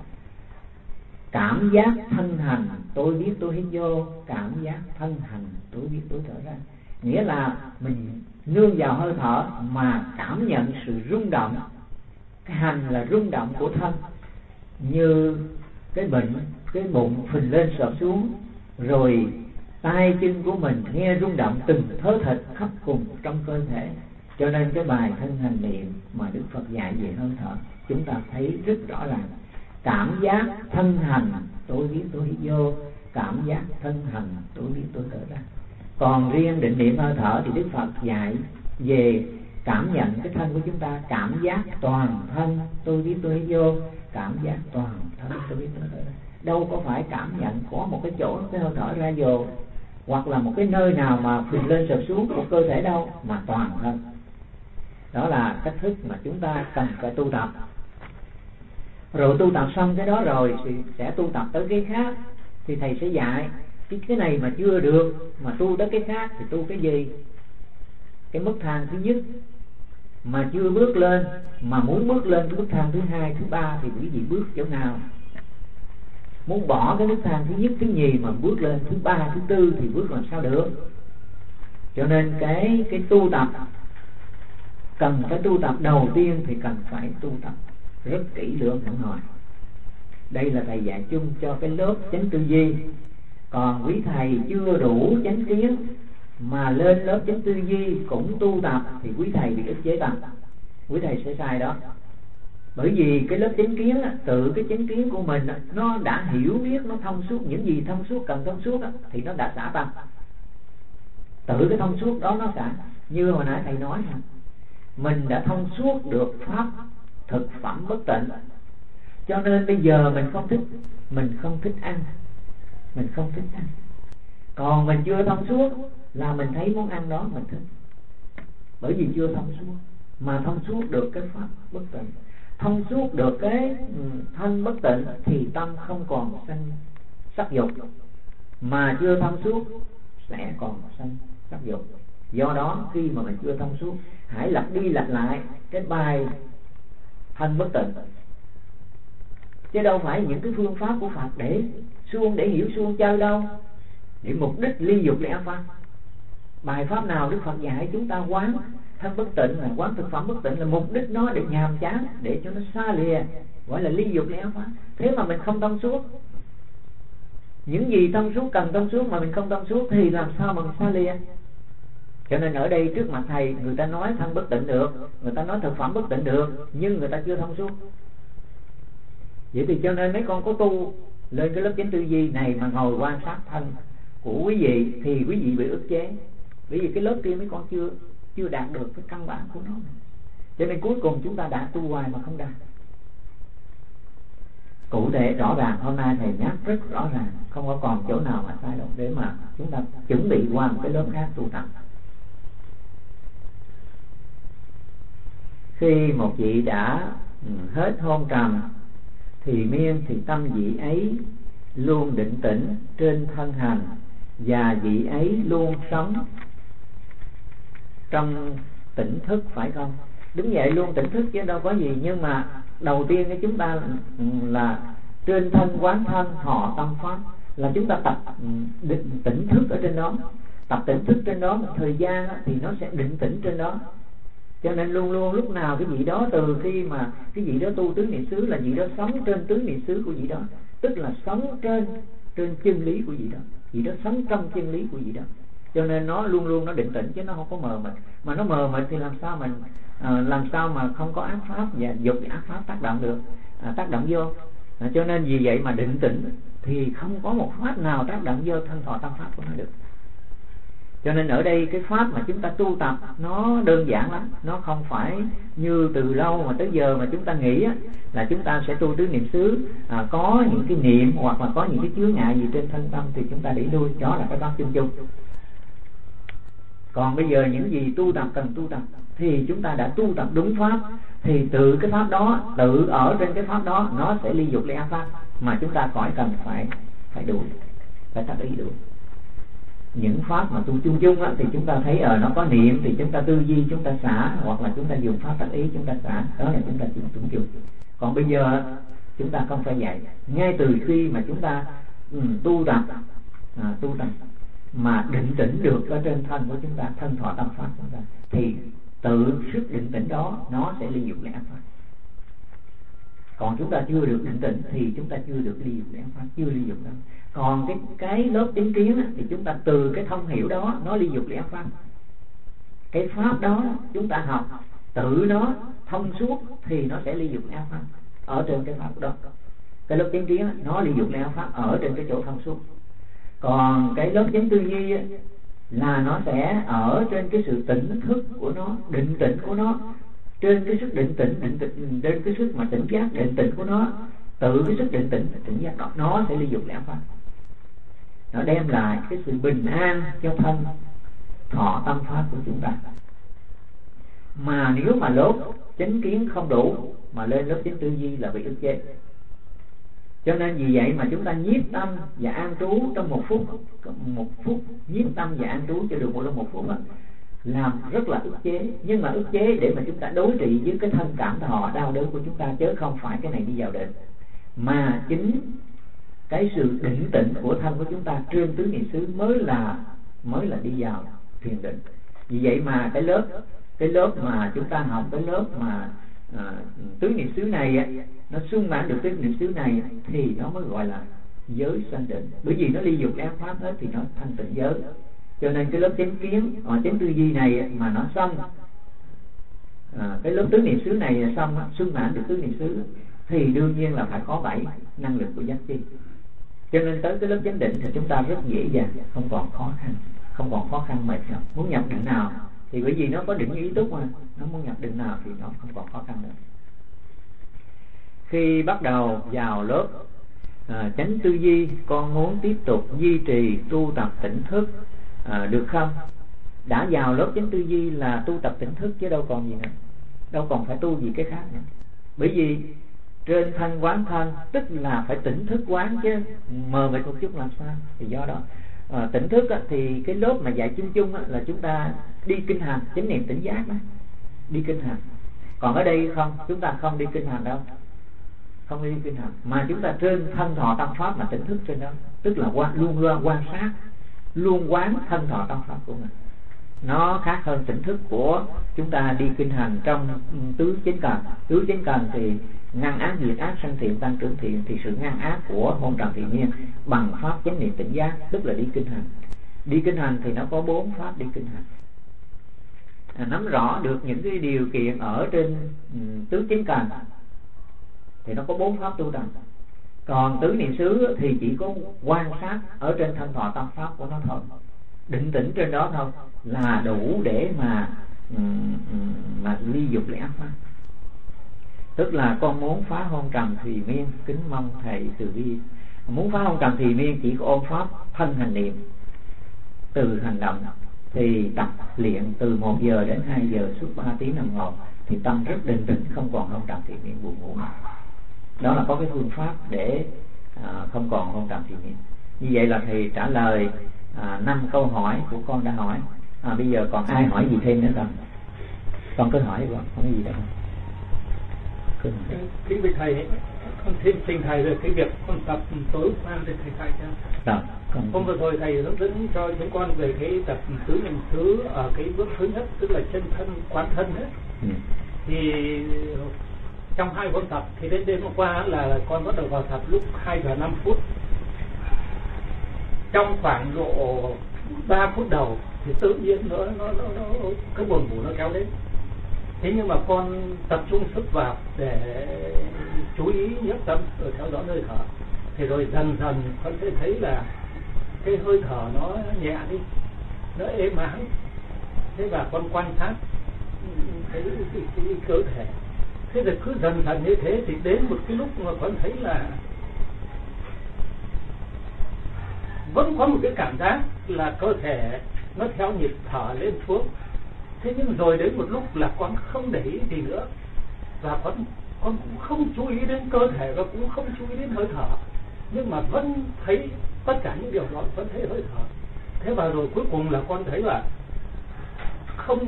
cảm giác thân hành tôi biết tôi hít vô, cảm giác thân hành tôi biết tôi thở ra. Nghĩa là mình nương vào hơi thở mà cảm nhận sự rung động. Cái hành là rung động của thân, như cái bệnh, cái bụng phình lên sọt xuống, rồi tay chân của mình nghe rung động từng thớ thịt khắp cùng trong cơ thể. Cho nên cái bài thân hành niệm mà Đức Phật dạy về hơi thở, chúng ta thấy rất rõ ràng: cảm giác thân hành tôi biết tôi hít vô, cảm giác thân hành tôi biết tôi thở ra. Còn riêng định niệm hơi thở thì Đức Phật dạy về cảm nhận cái thân của chúng ta: cảm giác toàn thân tôi biết tôi hít vô, cảm giác toàn thân tôi biết tôi thở ra. Đâu có phải cảm nhận có một cái chỗ cái hơi thở ra vô, hoặc là một cái nơi nào mà phình lên sụp xuống của cơ thể đâu, mà toàn thân. Đó là cách thức mà chúng ta cần phải tu tập. Rồi tu tập xong cái đó rồi thì sẽ tu tập tới cái khác. Thì thầy sẽ dạy cái này mà chưa được mà tu tới cái khác thì tu cái gì. Cái mức thang thứ nhất mà chưa bước lên, mà muốn bước lên cái mức thang thứ hai, thứ ba thì quý vị bước chỗ nào? Muốn bỏ cái mức thang thứ nhất, thứ nhì mà bước lên thứ ba, thứ tư thì bước làm sao được? Cho nên cái tu tập, cần phải tu tập đầu tiên thì cần phải tu tập rất kỹ lưỡng hẳn hoi. Đây là thầy dạy chung cho cái lớp chánh tư duy. Còn quý thầy chưa đủ chánh kiến mà lên lớp chánh tư duy cũng tu tập thì quý thầy bị ức chế tâm, quý thầy sẽ sai đó. Bởi vì cái lớp chánh kiến á, tự cái chánh kiến của mình á, nó đã hiểu biết, nó thông suốt những gì thông suốt cần thông suốt á, thì nó đã xả tâm. Tự cái thông suốt đó nó xả. Như hồi nãy thầy nói hả, mình đã thông suốt được pháp thực phẩm bất tịnh, cho nên bây giờ mình không thích ăn. Còn mình chưa thông suốt là mình thấy món ăn đó mình thích, bởi vì chưa thông suốt. Mà thông suốt được cái pháp bất tịnh, thông suốt được cái thân bất tịnh thì tâm không còn sanh sắc dục, mà chưa thông suốt sẽ còn sanh sắc dục. Do đó khi mà mình chưa thông suốt, hãy lặp đi lặp lại cái bài thân bất tịnh, chứ đâu phải những cái phương pháp của Phật để suông, để hiểu suông chơi đâu, để mục đích ly dục lẽ pháp. Bài pháp nào Đức Phật dạy chúng ta quán thân bất tịnh, là quán thực phẩm bất tịnh, là mục đích nó để nhàm chán, để cho nó xa lìa, gọi là ly dục lẽ pháp. Thế mà mình không thông suốt, những gì thông suốt cần thông suốt mà mình không thông suốt thì làm sao mà mình xa lìa. Cho nên ở đây trước mặt thầy, người ta nói thân bất tịnh được, người ta nói thực phẩm bất tịnh được, nhưng người ta chưa thông suốt. Vậy thì cho nên mấy con có tu lên cái lớp chánh tư duy này mà ngồi quan sát thân của quý vị thì quý vị bị ức chế, bởi vì cái lớp kia mấy con chưa đạt được cái căn bản của nó. Cho nên cuối cùng chúng ta đã tu hoài mà không đạt. Cụ thể rõ ràng, hôm nay thầy nhắc rất rõ ràng, không có còn chỗ nào mà sai đâu, để mà chúng ta chuẩn bị qua một cái lớp khác tu tập. Khi một vị đã hết hôn trầm thì miên, thì tâm vị ấy luôn định tĩnh trên thân hành, và vị ấy luôn sống trong tỉnh thức, phải không? Đúng vậy, luôn tỉnh thức chứ đâu có gì. Nhưng mà đầu tiên cái chúng ta là trên thân quán thân họ tâm pháp, là chúng ta tập tỉnh thức ở trên đó, tập tỉnh thức trên đó một thời gian thì nó sẽ định tĩnh trên đó. Cho nên luôn luôn lúc nào cái vị đó, từ khi mà cái vị đó tu tứ niệm xứ, là vị đó sống trên tứ niệm xứ của vị đó, tức là sống trên chân lý của vị đó, vị đó sống trong chân lý của vị đó. cho nên nó luôn luôn nó định tĩnh chứ nó không có mờ mịt. Mà nó mờ mịt thì làm sao mà không có ác pháp và dục ác pháp tác động được, tác động vô. Cho nên vì vậy mà định tĩnh thì không có một pháp nào tác động vô thân thọ tâm pháp của nó được. Cho nên ở đây cái pháp mà chúng ta tu tập nó đơn giản lắm, nó không phải như từ lâu mà tới giờ mà chúng ta nghĩ là chúng ta sẽ tu tứ niệm xứ, có những cái niệm hoặc là có những cái chướng ngại gì trên thân tâm thì chúng ta đẩy lui, đó là cái pháp chung chung. Còn bây giờ những gì tu tập cần tu tập thì chúng ta đã tu tập đúng pháp, thì từ cái pháp đó, tự ở trên cái pháp đó nó sẽ ly dục ly ác pháp, mà chúng ta khỏi cần phải đuổi, phải tác ý đuổi. Những pháp mà tu chung chung thì chúng ta thấy nó có niệm thì chúng ta tư duy chúng ta xả, hoặc là chúng ta dùng pháp tác ý chúng ta xả, đó là chúng ta chung chung. Còn bây giờ chúng ta không phải vậy. Ngay từ khi mà chúng ta tu tập mà định tĩnh được ở trên thân của chúng ta, thân thọ tâm pháp của chúng ta, thì tự sức định tĩnh đó nó sẽ ly dục ly ác pháp. Còn chúng ta chưa được định tĩnh thì chúng ta chưa được ly dục ly ác pháp, chưa ly dục đâu. Còn cái lớp chánh kiến thì chúng ta từ cái thông hiểu đó nó ly dục ly ác pháp. Cái pháp đó chúng ta học tự nó thông suốt thì nó sẽ ly dục ly ác pháp ở trên cái pháp đó. Cái lớp chánh kiến nó ly dục ly ác pháp ở trên cái chỗ thông suốt. Còn cái lớp chánh tư duy là nó sẽ ở trên cái sự tỉnh thức của nó, định tĩnh của nó, trên cái sức định tĩnh, trên cái sức mà tỉnh giác định tĩnh của nó, tự cái sức định tĩnh tỉnh giác đó nó sẽ ly dục ly ác pháp. Nó đem lại cái sự bình an cho thân thọ tâm pháp của chúng ta. Mà nếu mà lớp chánh kiến không đủ mà lên lớp chánh tư duy là bị ức chế. Cho nên vì vậy mà chúng ta nhiếp tâm và an trú trong một phút nhiếp tâm và an trú cho được một phút đó, làm rất là ức chế. Nhưng mà ức chế để mà chúng ta đối trị với cái thân cảm thọ đau đớn của chúng ta, chứ không phải cái này đi vào định, mà chính cái sự định tĩnh của thân của chúng ta trên tứ niệm xứ mới là đi vào thiền định. Vì vậy mà cái lớp mà chúng ta học, cái lớp mà tứ niệm xứ này nó sung mãn được tứ niệm xứ này thì nó mới gọi là giới sanh định. Bởi vì nó ly dục ác pháp hết thì nó thanh tịnh giới. Cho nên cái lớp chánh kiến, chánh tư duy này mà nó xong, cái lớp tứ niệm xứ này xong sung mãn được tứ niệm xứ thì đương nhiên là phải có 7 năng lực của giác chi. Cho nên tới cái lớp chánh định thì chúng ta rất dễ dàng, không còn khó khăn mệt nhọc. Muốn nhập định nào thì bởi vì nó có định ý túc mà, nó muốn nhập định nào thì nó không còn khó khăn nữa. Khi bắt đầu vào lớp chánh tư duy, con muốn tiếp tục duy trì tu tập tỉnh thức được không? Đã vào lớp chánh tư duy là tu tập tỉnh thức chứ đâu còn gì nữa, đâu còn phải tu gì cái khác nữa. Bởi vì trên thân quán thân tức là phải tỉnh thức quán chứ mờ mịt một chút làm sao. Thì do đó tỉnh thức thì cái lớp mà dạy chung chung là chúng ta đi kinh hành chánh niệm tỉnh giác đó, đi kinh hành. Còn ở đây không, chúng ta không đi kinh hành đâu, không đi kinh hành, mà chúng ta trên thân thọ tâm pháp mà tỉnh thức trên đó, tức là luôn quan sát, luôn quán thân thọ tâm pháp của mình. Nó khác hơn tỉnh thức của chúng ta đi kinh hành trong tứ chánh cần. Tứ chánh cần thì ngăn ác diệt ác, sanh thiện tăng trưởng thiện, thì sự ngăn ác của hôn trầm thiện nhiên bằng pháp chánh niệm tỉnh giác, tức là đi kinh hành. Đi kinh hành thì nó có 4 pháp đi kinh hành. Nắm rõ được những cái điều kiện ở trên tứ chánh cần thì nó có 4 pháp tu tập. Còn tứ niệm xứ thì chỉ có quan sát ở trên thân thọ tâm pháp của nó thôi, định tĩnh trên đó thôi là đủ để mà ly dục ly ác pháp. Tức là con muốn phá hôn trầm thì miên, kính mong thầy từ bi. Muốn phá hôn trầm thì miên chỉ có ôm pháp thân hành niệm, từ hành động thì tập luyện từ 1 giờ đến 2 giờ suốt 3 tiếng đồng hồ thì tâm rất định tĩnh, không còn hôn trầm thì miên buồn ngủ. Đó là có cái phương pháp để không còn hôn trầm thì miên. Như vậy là thầy trả lời 5 câu hỏi của con đã hỏi. Bây giờ còn ai hỏi gì thêm nữa không? Con cứ hỏi đi, không có gì đâu.
Kính bạch thầy, con thêm trình thầy về cái việc con tập tối qua để thầy dạy cho. Hôm vừa rồi thầy hướng dẫn cho chúng con về cái tập tứ niệm xứ ở cái bước thứ nhất, tức là chân thân quán thân hết. Thì trong 2 buổi tập thì đến đêm hôm qua là con bắt đầu vào tập lúc 2 giờ 5 phút. Trong khoảng độ 3 phút đầu thì tự nhiên nó cái buồn ngủ nó kéo đến. Thế nhưng mà con tập trung sức vào để chú ý nhất tâm ở theo dõi hơi thở, thì rồi dần dần con sẽ thấy là cái hơi thở nó nhẹ đi, nó êm ái. Thế và con quan sát cái cơ thể. Thế rồi cứ dần dần như thế thì đến một cái lúc mà con thấy là vẫn có một cái cảm giác là cơ thể nó theo nhịp thở lên xuống. Thế nhưng rồi đến một lúc là con không để ý gì nữa, và con cũng không chú ý đến cơ thể và cũng không chú ý đến hơi thở, nhưng mà vẫn thấy tất cả những điều đó, vẫn thấy hơi thở. Thế và rồi cuối cùng là con thấy là không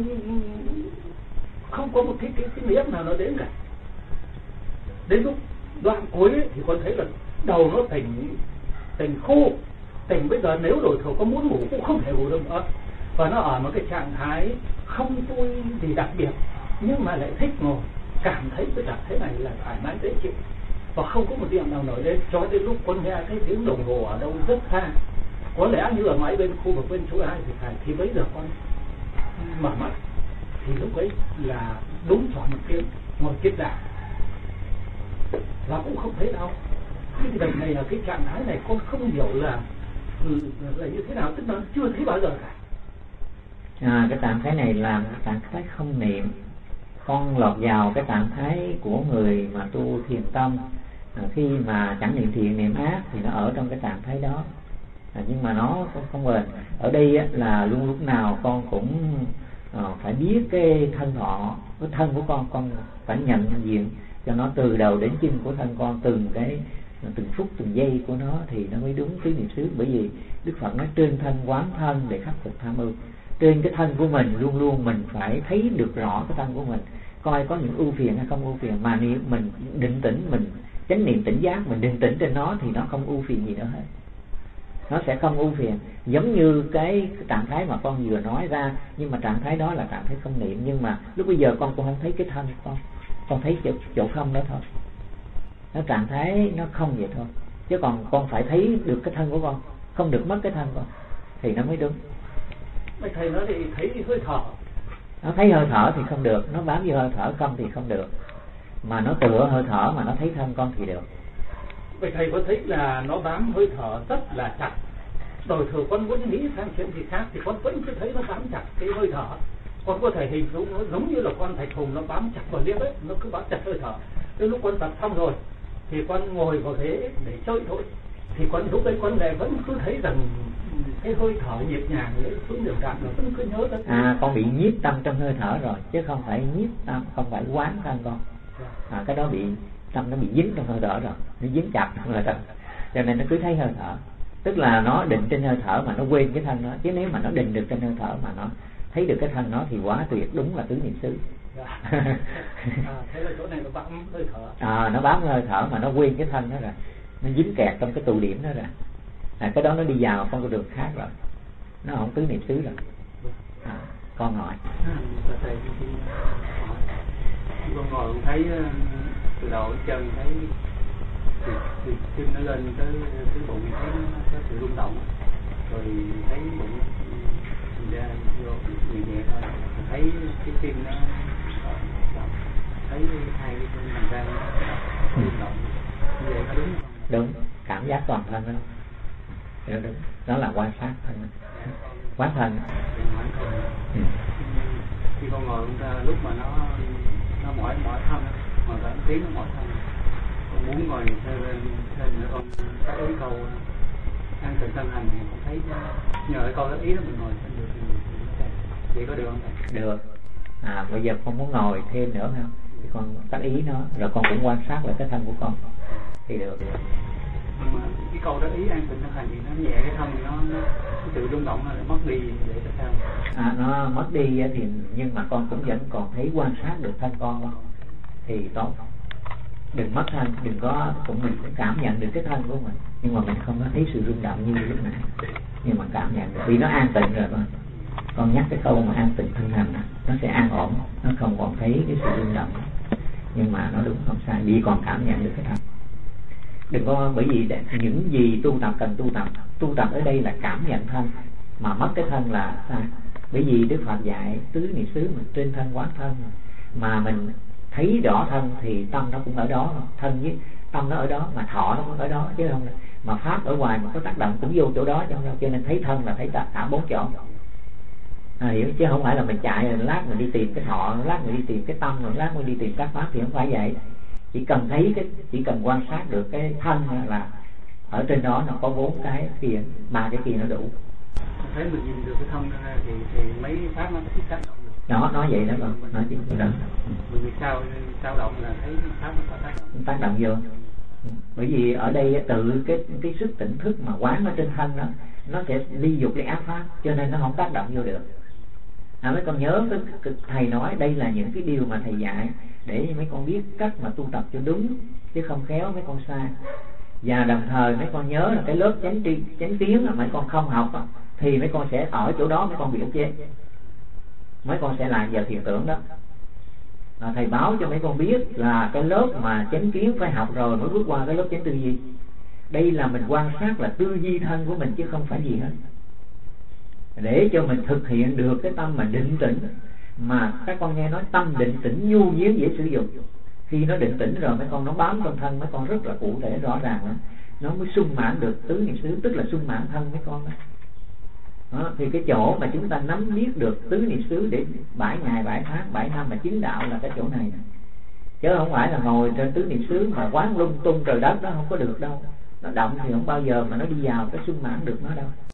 có một cái niệm nào nó đến cả. Đến lúc đoạn cuối ấy, thì con thấy là đầu nó tỉnh khô, tỉnh bây giờ nếu đổi thầu có muốn ngủ cũng không thể ngủ được nữa, và nó ở một cái trạng thái không vui gì đặc biệt, nhưng mà lại thích ngồi, cảm thấy cái trạng thế này là thoải mái dễ chịu, và không có một điểm nào nổi lên cho đến lúc con nghe cái tiếng đồng hồ ở đâu rất xa, có lẽ như ở mãi bên khu vực bên chỗ ai thì phải, thì bây giờ con mở mắt thì lúc ấy là đúng tròn một tiếng ngồi kết đà và cũng không thấy đau. Cái lần này là cái trạng thái này con không hiểu là như thế nào, tức là chưa thấy bao giờ cả.
Cái trạng thái này là trạng thái không niệm. Con lọt vào cái trạng thái của người mà tu thiền tâm, khi mà chẳng niệm thiện niệm ác thì nó ở trong cái trạng thái đó, nhưng mà nó không bền. Ở đây là luôn lúc nào con cũng phải biết cái thân thọ, cái thân của con phải nhận diện cho nó từ đầu đến chân của thân con, từng phút từng giây của nó thì nó mới đúng tứ niệm xứ. Bởi vì Đức Phật nói trên thân quán thân để khắc phục tham ưu. Trên cái thân của mình luôn luôn mình phải thấy được rõ cái thân của mình, coi có những ưu phiền hay không ưu phiền, mà nếu mình định tĩnh, mình chánh niệm tỉnh giác, mình định tĩnh trên nó thì nó không ưu phiền gì nữa hết, nó sẽ không ưu phiền. Giống như cái trạng thái mà con vừa nói ra, nhưng mà trạng thái đó là trạng thái không niệm. Nhưng mà lúc bây giờ con cũng không thấy cái thân con thấy chỗ không đó thôi, nó trạng thái nó không vậy thôi. Chứ còn con phải thấy được cái thân của con, không được mất cái thân con thì nó mới đúng.
Mấy thầy nói thì thấy hơi thở,
nó thấy hơi thở thì không được, nó bám vô hơi thở không thì không được, mà nó tựa hơi thở mà nó thấy thân con thì được.
Vậy thầy có thấy là nó bám hơi thở rất là chặt, rồi thường con muốn nghĩ sang chuyện gì khác thì con vẫn cứ thấy nó bám chặt cái hơi thở. Con có thể hình dung nó giống như là con thạch thùng nó bám chặt vào liếp ấy, nó cứ bám chặt hơi thở. Đến lúc con tập xong rồi thì con ngồi vào ghế để chơi thôi, thì con lúc đấy con lại vẫn cứ thấy rằng cái hơi thở nhịp nhàng đấy xuống đều đặn, nó vẫn cứ nhớ tới.
Con bị nhiếp tâm trong hơi thở rồi, chứ không phải nhiếp tâm, không phải quán thân con. Cái đó bị tâm nó bị dính trong hơi thở rồi, nó dính chặt trong hơi thở, cho nên nó cứ thấy hơi thở. Tức là nó định trên hơi thở mà nó quên cái thân nó, chứ nếu mà nó định được trên hơi thở mà nó thấy được cái thân nó thì quá tuyệt, đúng là tứ niệm xứ.
Thế là chỗ này nó bám hơi thở.
Nó bám hơi thở mà nó quên cái thân đó rồi, nó dính kẹt trong cái tụ điểm đó rồi. Cái đó nó đi vào con đường khác rồi, nó không tứ niệm xứ rồi. Con hỏi.
Thầy con ngồi cũng thấy từ đầu đến chân thấy từ chân nó lên tới bụng, thấy nó có sự rung động, rồi thấy bụng ra vô nhẹ nhẹ thôi, thấy cái tim nó thấy hai cái bàn tay nó rung động. Như vậy có đúng không?
Đúng, cảm giác toàn thân đó. Đúng. Đó là quan sát thân, quán thân.
Khi con ngồi lúc mà nó mỏi thân, mà cả tiếng nó mỏi thân, con muốn ngồi thêm nữa, con các ý câu an tịnh thân hành thì con thấy nhờ cái câu đó ý đó mình ngồi thêm được thì vậy có được không thầy?
Được. Bây giờ con muốn ngồi thêm nữa không? Thì con tác ý nó, rồi con cũng quan sát lại cái thân của con thì được.
Nhưng mà cái câu đó ý an tịnh thân hành thì nó nhẹ cái thân thì nó tự rung động nó lại mất đi vậy sao?
Nó mất đi thì nhưng mà con cũng vẫn còn thấy quan sát được thân con không? Thì tốt. Đừng mất thân, đừng có mình cũng cảm nhận được cái thân của mình, nhưng mà mình không có thấy sự rung động như lúc nãy, nhưng mà cảm nhận được vì nó an tịnh rồi con nhắc cái câu mà an tịnh thân hành nó sẽ an ổn, nó không còn thấy cái sự rung động, nhưng mà nó đúng không sai, vì còn cảm nhận được cái thân. Đừng có, bởi vì những gì tu tập cần tu tập ở đây là cảm nhận thân, mà mất cái thân là sao? Bởi vì Đức Phật dạy tứ niệm xứ mình trên thân quán thân, mà mình thấy rõ thân thì tâm nó cũng ở đó, thân với tâm nó ở đó, mà thọ nó cũng ở đó, chứ không mà pháp ở ngoài mà có tác động cũng vô chỗ đó cho nên thấy thân là thấy cả bốn chỗ. Hiểu chứ không phải là mình chạy rồi lát mình đi tìm cái thọ, lát mình đi tìm cái tâm, rồi lát mình đi tìm các pháp, thì không phải vậy. Chỉ cần thấy chỉ cần quan sát được cái thân là ở trên đó nó có 4 cái kia, 3 cái kia nó đủ.
Thấy mình nhìn được cái thân ra thì mấy pháp nó thích tác động được.
Đó, nói vậy đó con, nói chứ đó.
Vì sao động là thấy pháp nó có tác động
vô. Bởi vì ở đây tự cái sức tỉnh thức mà quán ở trên thân đó, nó sẽ ly dục cái ác pháp, cho nên nó không tác động vô được. Mấy con nhớ cái thầy nói đây là những cái điều mà thầy dạy để mấy con biết cách mà tu tập cho đúng, chứ không khéo mấy con sai. Và đồng thời mấy con nhớ là cái lớp chánh kiến mà mấy con không học thì mấy con sẽ ở chỗ đó mấy con bị ức chế, mấy con sẽ làm vào thiền tưởng đó. Thầy báo cho mấy con biết là cái lớp mà chánh kiến phải học rồi mới bước qua cái lớp chánh tư duy. Đây là mình quan sát là tư duy thân của mình chứ không phải gì hết, để cho mình thực hiện được cái tâm mà định tĩnh. Mà các con nghe nói tâm định tĩnh nhu nhiến dễ sử dụng. Khi nó định tĩnh rồi mấy con nó bám trong thân, mấy con rất là cụ thể rõ ràng đó. Nó mới sung mãn được tứ niệm xứ, tức là sung mãn thân mấy con đó. Thì cái chỗ mà chúng ta nắm biết được tứ niệm xứ để 7 ngày 7 tháng 7 năm mà chứng đạo là cái chỗ này nè. Chứ không phải là ngồi trên tứ niệm xứ mà quán lung tung trời đất, đó không có được đâu. Nó động thì không bao giờ mà nó đi vào cái sung mãn được nó đâu.